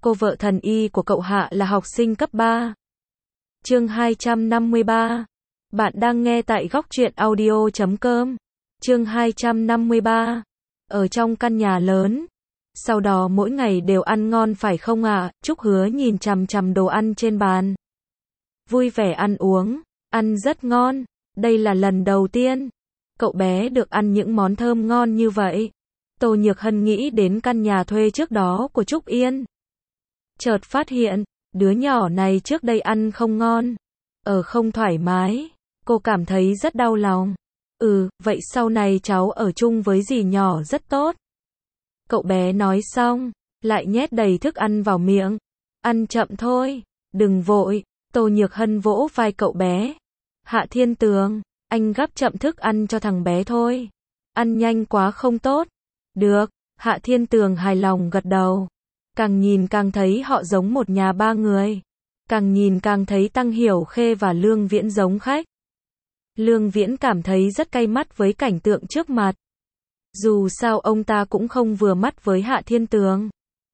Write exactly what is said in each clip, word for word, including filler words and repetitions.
cô vợ thần y của cậu Hạ là học sinh cấp ba. Chương hai trăm năm mươi ba. Bạn đang nghe tại góc truyện audio chấm com. Chương hai trăm năm mươi ba. Ở trong căn nhà lớn. Sau đó mỗi ngày đều ăn ngon phải không ạ? À? Trúc Hứa nhìn chằm chằm đồ ăn trên bàn. Vui vẻ ăn uống, ăn rất ngon. Đây là lần đầu tiên cậu bé được ăn những món thơm ngon như vậy. Tô Nhược Hân nghĩ đến căn nhà thuê trước đó của Trúc Yên. Chợt phát hiện, đứa nhỏ này trước đây ăn không ngon, ở không thoải mái. Cô cảm thấy rất đau lòng. Ừ, vậy sau này cháu ở chung với dì nhỏ rất tốt. Cậu bé nói xong, lại nhét đầy thức ăn vào miệng. Ăn chậm thôi, đừng vội. Tô Nhược Hân vỗ vai cậu bé. Hạ Thiên Tường, anh gắp chậm thức ăn cho thằng bé thôi. Ăn nhanh quá không tốt. Được, Hạ Thiên Tường hài lòng gật đầu. Càng nhìn càng thấy họ giống một nhà ba người. Càng nhìn càng thấy Tăng Hiểu Khê và Lương Viễn giống khách. Lương Viễn cảm thấy rất cay mắt với cảnh tượng trước mặt. Dù sao ông ta cũng không vừa mắt với Hạ Thiên Tường.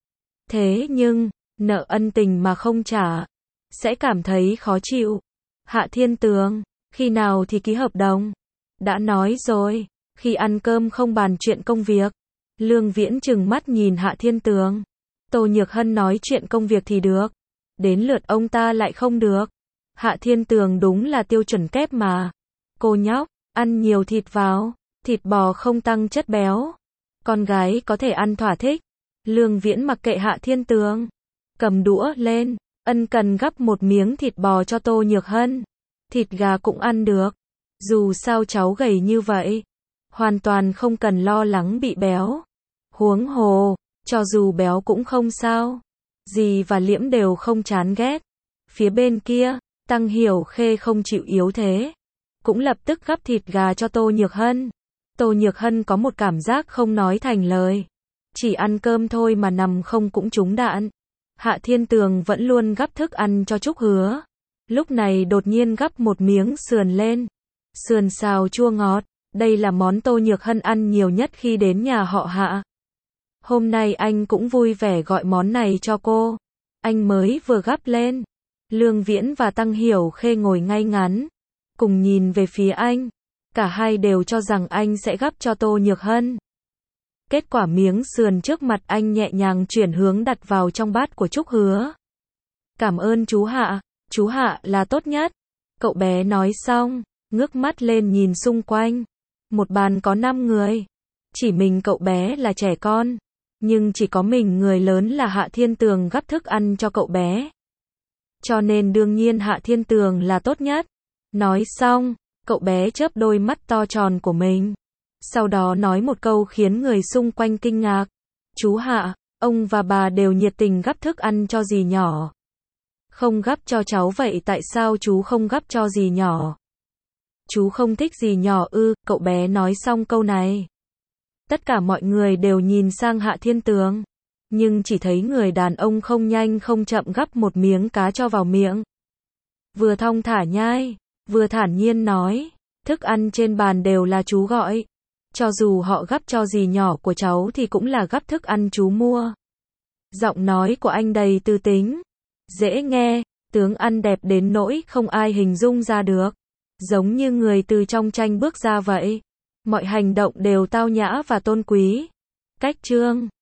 Thế nhưng, nợ ân tình mà không trả, sẽ cảm thấy khó chịu. Hạ Thiên Tường, khi nào thì ký hợp đồng? Đã nói rồi, khi ăn cơm không bàn chuyện công việc. Lương Viễn trừng mắt nhìn Hạ Thiên Tường. Tô Nhược Hân nói chuyện công việc thì được. Đến lượt ông ta lại không được. Hạ Thiên Tường đúng là tiêu chuẩn kép mà. Cô nhóc, ăn nhiều thịt vào. Thịt bò không tăng chất béo. Con gái có thể ăn thỏa thích. Lương Viễn mặc kệ Hạ Thiên Tường. Cầm đũa lên, ân cần gắp một miếng thịt bò cho Tô Nhược Hân. Thịt gà cũng ăn được. Dù sao cháu gầy như vậy, hoàn toàn không cần lo lắng bị béo. Huống hồ, cho dù béo cũng không sao. Dì và Liễm đều không chán ghét. Phía bên kia, Tăng Hiểu Khê không chịu yếu thế, cũng lập tức gắp thịt gà cho Tô Nhược Hân. Tô Nhược Hân có một cảm giác không nói thành lời. Chỉ ăn cơm thôi mà nằm không cũng trúng đạn. Hạ Thiên Tường vẫn luôn gắp thức ăn cho Trúc Hứa. Lúc này đột nhiên gắp một miếng sườn lên. Sườn xào chua ngọt. Đây là món Tô Nhược Hân ăn nhiều nhất khi đến nhà họ Hạ. Hôm nay anh cũng vui vẻ gọi món này cho cô. Anh mới vừa gắp lên. Lương Viễn và Tăng Hiểu Khê ngồi ngay ngắn, cùng nhìn về phía anh. Cả hai đều cho rằng anh sẽ gắp cho Tô Nhược Hân. Kết quả miếng sườn trước mặt anh nhẹ nhàng chuyển hướng đặt vào trong bát của Trúc Hứa. Cảm ơn chú Hạ, chú Hạ là tốt nhất. Cậu bé nói xong, ngước mắt lên nhìn xung quanh. Một bàn có năm người. Chỉ mình cậu bé là trẻ con. Nhưng chỉ có mình người lớn là Hạ Thiên Tường gắp thức ăn cho cậu bé. Cho nên đương nhiên Hạ Thiên Tường là tốt nhất. Nói xong, cậu bé chớp đôi mắt to tròn của mình. Sau đó nói một câu khiến người xung quanh kinh ngạc. Chú Hạ, ông và bà đều nhiệt tình gắp thức ăn cho dì nhỏ. Không gắp cho cháu vậy tại sao chú không gắp cho dì nhỏ? Chú không thích dì nhỏ ư? Cậu bé nói xong câu này. Tất cả mọi người đều nhìn sang Hạ Thiên Tường. Nhưng chỉ thấy người đàn ông không nhanh không chậm gắp một miếng cá cho vào miệng. Vừa thong thả nhai, vừa thản nhiên nói. Thức ăn trên bàn đều là chú gọi. Cho dù họ gắp cho dì nhỏ của cháu thì cũng là gắp thức ăn chú mua. Giọng nói của anh đầy tư tính, dễ nghe, tướng ăn đẹp đến nỗi không ai hình dung ra được. Giống như người từ trong tranh bước ra vậy. Mọi hành động đều tao nhã và tôn quý. Cách chương